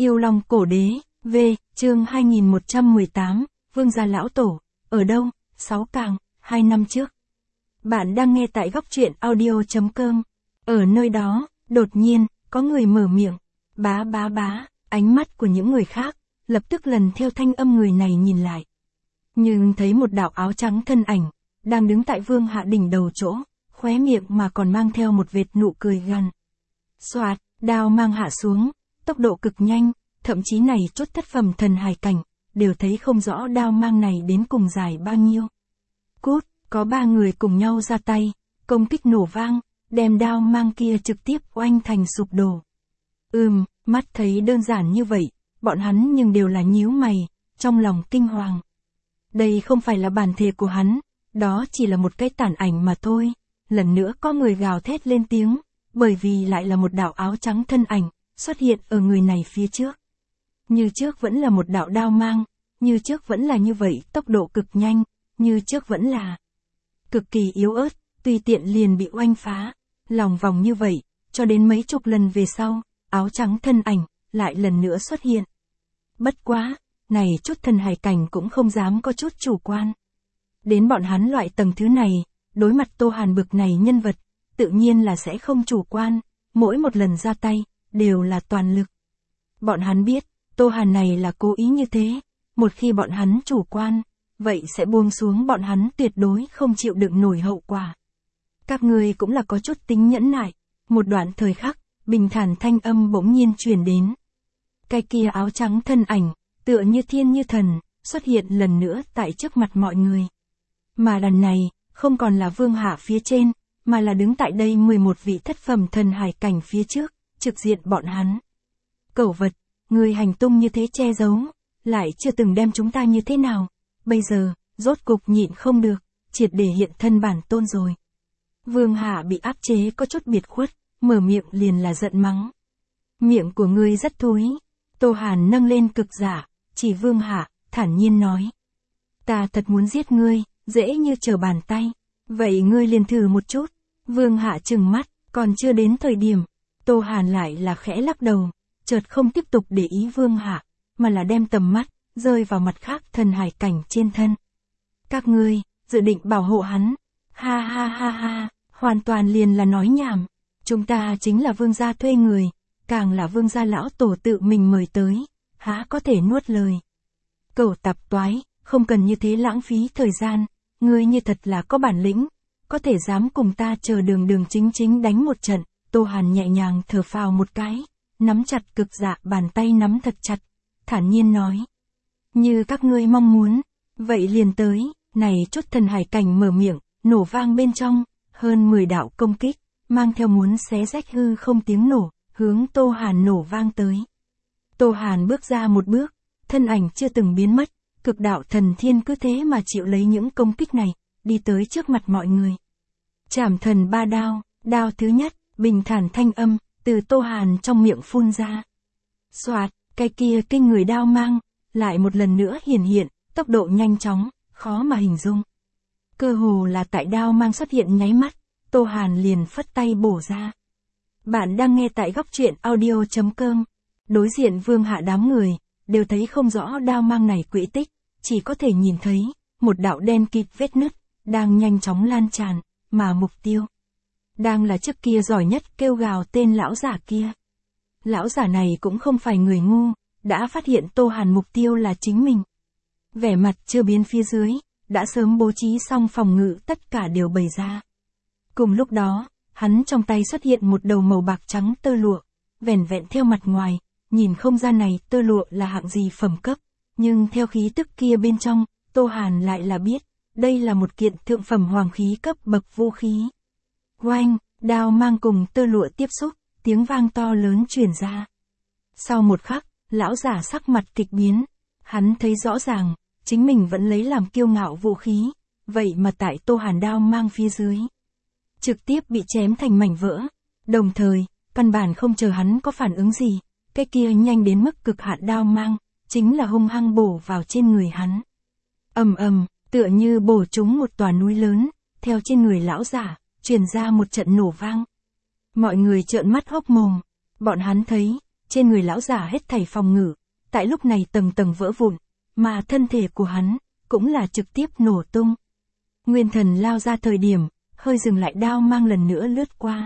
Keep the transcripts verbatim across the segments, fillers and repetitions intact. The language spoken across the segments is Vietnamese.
Yêu Long Cổ Đế, V, chương hai nghìn một trăm mười tám, Vương gia lão tổ, ở đâu, sáu càng, hai năm trước. Bạn đang nghe tại góc truyện audio chấm com. Ở nơi đó, đột nhiên, có người mở miệng, bá bá bá, ánh mắt của những người khác, lập tức lần theo thanh âm người này nhìn lại. Nhưng thấy một đạo áo trắng thân ảnh, đang đứng tại Vương Hạ đỉnh đầu chỗ, khóe miệng mà còn mang theo một vệt nụ cười gằn. Xoạt, đao mang hạ xuống, tốc độ cực nhanh, thậm chí này chốt thất phẩm thần hài cảnh, đều thấy không rõ đao mang này đến cùng dài bao nhiêu. Cút, có ba người cùng nhau ra tay, công kích nổ vang, đem đao mang kia trực tiếp oanh thành sụp đổ. Ừm, mắt thấy đơn giản như vậy, bọn hắn nhưng đều là nhíu mày, trong lòng kinh hoàng. Đây không phải là bản thể của hắn, đó chỉ là một cái tản ảnh mà thôi. Lần nữa có người gào thét lên tiếng, bởi vì lại là một đạo áo trắng thân ảnh, xuất hiện ở người này phía trước. Như trước vẫn là một đạo đao mang, như trước vẫn là như vậy, tốc độ cực nhanh, như trước vẫn là cực kỳ yếu ớt, tùy tiện liền bị oanh phá, lòng vòng như vậy, cho đến mấy chục lần về sau, áo trắng thân ảnh, lại lần nữa xuất hiện. Bất quá, này chút thần hải cảnh cũng không dám có chút chủ quan. Đến bọn hắn loại tầng thứ này, đối mặt Tô Hàn bực này nhân vật, tự nhiên là sẽ không chủ quan, mỗi một lần ra tay, đều là toàn lực. Bọn hắn biết, Tô Hàn này là cố ý như thế, một khi bọn hắn chủ quan, vậy sẽ buông xuống bọn hắn tuyệt đối không chịu đựng nổi hậu quả. Các ngươi cũng là có chút tính nhẫn nại, một đoạn thời khắc, bình thản thanh âm bỗng nhiên truyền đến. Cái kia áo trắng thân ảnh, tựa như thiên như thần, xuất hiện lần nữa tại trước mặt mọi người. Mà lần này, không còn là Vương Hạ phía trên, mà là đứng tại đây mười một vị thất phẩm thần hải cảnh phía trước, trực diện bọn hắn. Cẩu vật, người hành tung như thế che giấu, lại chưa từng đem chúng ta như thế nào, bây giờ, rốt cục nhịn không được, triệt để hiện thân bản tôn rồi. Vương Hạ bị áp chế có chút biệt khuất, mở miệng liền là giận mắng. Miệng của ngươi rất thối. Tô Hàn nâng lên cực giả, chỉ Vương Hạ, thản nhiên nói. Ta thật muốn giết ngươi, dễ như trở bàn tay. Vậy ngươi liền thử một chút. Vương Hạ trừng mắt, còn chưa đến thời điểm. Tô Hàn lại là khẽ lắc đầu, chợt không tiếp tục để ý Vương Hạ, mà là đem tầm mắt, rơi vào mặt khác thần hải cảnh trên thân. Các ngươi, dự định bảo hộ hắn. Ha ha ha ha, hoàn toàn liền là nói nhảm. Chúng ta chính là vương gia thuê người, càng là vương gia lão tổ tự mình mời tới, há có thể nuốt lời. Cẩu tạp toái, không cần như thế lãng phí thời gian, ngươi như thật là có bản lĩnh, có thể dám cùng ta chờ đường đường chính chính đánh một trận. Tô Hàn nhẹ nhàng thở phào một cái, nắm chặt cực dạ bàn tay nắm thật chặt, thản nhiên nói. Như các ngươi mong muốn, vậy liền tới, này chút thần hải cảnh mở miệng, nổ vang bên trong, hơn mười đạo công kích, mang theo muốn xé rách hư không tiếng nổ, hướng Tô Hàn nổ vang tới. Tô Hàn bước ra một bước, thân ảnh chưa từng biến mất, cực đạo thần thiên cứ thế mà chịu lấy những công kích này, đi tới trước mặt mọi người. Trảm thần ba đao, đao thứ nhất, bình thản thanh âm, từ Tô Hàn trong miệng phun ra. Xoạt, cái kia kinh người đao mang, lại một lần nữa hiển hiện, tốc độ nhanh chóng, khó mà hình dung. Cơ hồ là tại đao mang xuất hiện nháy mắt, Tô Hàn liền phất tay bổ ra. Bạn đang nghe tại góc truyện audio chấm com. Đối diện Vương Hạ đám người, đều thấy không rõ đao mang này quỹ tích, chỉ có thể nhìn thấy, một đạo đen kịt vết nứt, đang nhanh chóng lan tràn, mà mục tiêu. Đang là trước kia giỏi nhất kêu gào tên lão giả kia. Lão giả này cũng không phải người ngu, đã phát hiện Tô Hàn mục tiêu là chính mình. Vẻ mặt chưa biến phía dưới, đã sớm bố trí xong phòng ngự tất cả đều bày ra. Cùng lúc đó, hắn trong tay xuất hiện một đầu màu bạc trắng tơ lụa, vẻn vẹn theo mặt ngoài, nhìn không ra này tơ lụa là hạng gì phẩm cấp, nhưng theo khí tức kia bên trong, Tô Hàn lại là biết, đây là một kiện thượng phẩm hoàng khí cấp bậc vũ khí. Oanh, đao mang cùng tơ lụa tiếp xúc, tiếng vang to lớn truyền ra. Sau một khắc, lão giả sắc mặt kịch biến, hắn thấy rõ ràng, chính mình vẫn lấy làm kiêu ngạo vũ khí, vậy mà tại Tô Hàn đao mang phía dưới, trực tiếp bị chém thành mảnh vỡ. Đồng thời, căn bản không chờ hắn có phản ứng gì, cái kia nhanh đến mức cực hạn đao mang, chính là hung hăng bổ vào trên người hắn. Ầm ầm, tựa như bổ trúng một tòa núi lớn, theo trên người lão giả, truyền ra một trận nổ vang. Mọi người trợn mắt hốc mồm, bọn hắn thấy, trên người lão giả hết thảy phòng ngự, tại lúc này tầng tầng vỡ vụn, mà thân thể của hắn, cũng là trực tiếp nổ tung. Nguyên thần lao ra thời điểm, hơi dừng lại đao mang lần nữa lướt qua.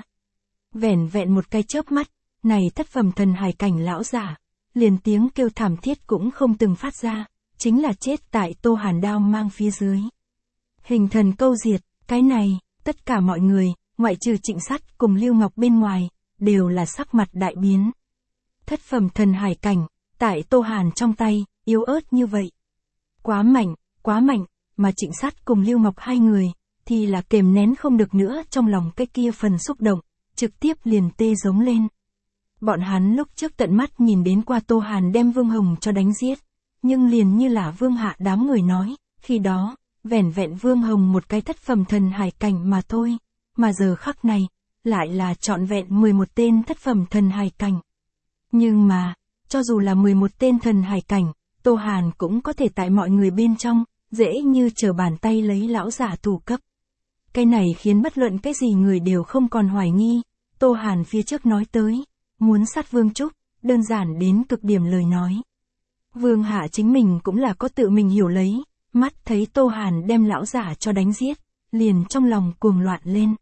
Vẻn vẹn một cái chớp mắt, này thất phẩm thần hải cảnh lão giả, liền tiếng kêu thảm thiết cũng không từng phát ra, chính là chết tại Tô Hàn đao mang phía dưới. Hình thần câu diệt, cái này, tất cả mọi người, ngoại trừ Trịnh Sắt cùng Lưu Ngọc bên ngoài, đều là sắc mặt đại biến. Thất phẩm thần hải cảnh, tại Tô Hàn trong tay, yếu ớt như vậy. Quá mạnh, quá mạnh, mà Trịnh Sắt cùng Lưu Ngọc hai người, thì là kềm nén không được nữa trong lòng cái kia phần xúc động, trực tiếp liền tê giống lên. Bọn hắn lúc trước tận mắt nhìn đến qua Tô Hàn đem Vương Hồng cho đánh giết, nhưng liền như là Vương Hạ đám người nói, khi đó, vẻn vẹn Vương Hồng một cái thất phẩm thần hải cảnh mà thôi, mà giờ khắc này, lại là trọn vẹn mười một tên thất phẩm thần hải cảnh. Nhưng mà, cho dù là mười một tên thần hải cảnh, Tô Hàn cũng có thể tại mọi người bên trong, dễ như trở bàn tay lấy lão giả thủ cấp. Cái này khiến bất luận cái gì người đều không còn hoài nghi, Tô Hàn phía trước nói tới, muốn sát Vương Trúc, đơn giản đến cực điểm lời nói. Vương Hạ chính mình cũng là có tự mình hiểu lấy, mắt thấy Tô Hàn đem lão giả cho đánh giết, liền trong lòng cuồng loạn lên.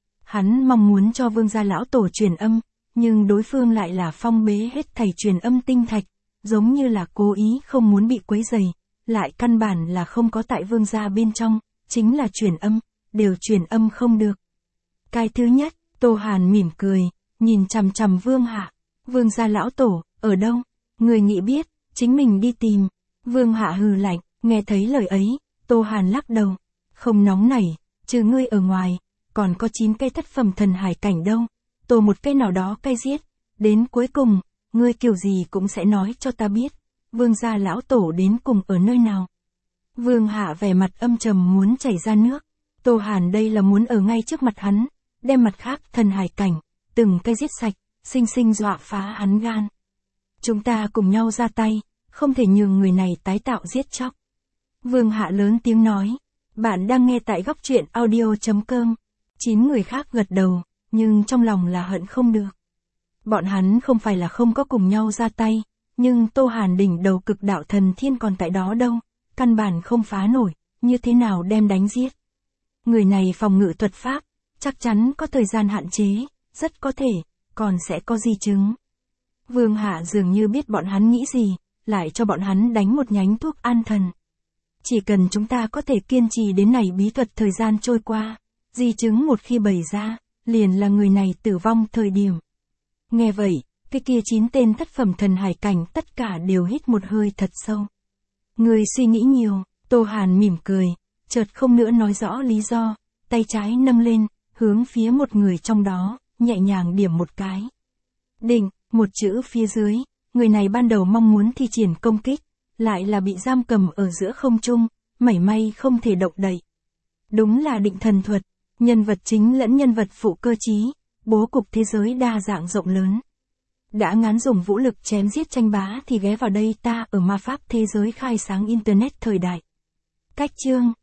Hắn mong muốn cho Vương gia lão tổ truyền âm, nhưng đối phương lại là phong bế hết thảy truyền âm tinh thạch, giống như là cố ý không muốn bị quấy rầy, lại căn bản là không có tại Vương gia bên trong, chính là truyền âm, đều truyền âm không được. Cái thứ nhất, Tô Hàn mỉm cười, nhìn chằm chằm Vương Hạ, Vương gia lão tổ, ở đâu? Người nghĩ biết, chính mình đi tìm. Vương Hạ hừ lạnh, nghe thấy lời ấy, Tô Hàn lắc đầu, không nóng nảy, trừ ngươi ở ngoài, còn có chín cây thất phẩm thần hải cảnh đâu, tổ một cây nào đó cây giết, đến cuối cùng, ngươi kiểu gì cũng sẽ nói cho ta biết, Vương gia lão tổ đến cùng ở nơi nào. Vương Hạ vẻ mặt âm trầm muốn chảy ra nước, Tô Hàn đây là muốn ở ngay trước mặt hắn, đem mặt khác thần hải cảnh, từng cây giết sạch, sinh sinh dọa phá hắn gan. Chúng ta cùng nhau ra tay, không thể nhường người này tái tạo giết chóc. Vương Hạ lớn tiếng nói, bạn đang nghe tại góc truyện audio chấm com. Chín người khác gật đầu, nhưng trong lòng là hận không được. Bọn hắn không phải là không có cùng nhau ra tay, nhưng Tô Hàn đỉnh đầu cực đạo thần thiên còn tại đó đâu, căn bản không phá nổi, như thế nào đem đánh giết. Người này phòng ngự thuật pháp, chắc chắn có thời gian hạn chế, rất có thể, còn sẽ có di chứng. Vương Hạ dường như biết bọn hắn nghĩ gì, lại cho bọn hắn đánh một nhánh thuốc an thần. Chỉ cần chúng ta có thể kiên trì đến này bí thuật thời gian trôi qua, di chứng một khi bày ra, liền là người này tử vong thời điểm. Nghe vậy, cái kia chín tên thất phẩm thần hải cảnh tất cả đều hít một hơi thật sâu. Người suy nghĩ nhiều, Tô Hàn mỉm cười, chợt không nữa nói rõ lý do, tay trái nâng lên, hướng phía một người trong đó, nhẹ nhàng điểm một cái. Định, một chữ phía dưới, người này ban đầu mong muốn thi triển công kích, lại là bị giam cầm ở giữa không trung, mảy may không thể động đậy. Đúng là định thần thuật, nhân vật chính lẫn nhân vật phụ cơ trí, bố cục thế giới đa dạng rộng lớn. Đã ngán dùng vũ lực chém giết tranh bá thì ghé vào đây ta ở ma pháp thế giới khai sáng internet thời đại. Cách chương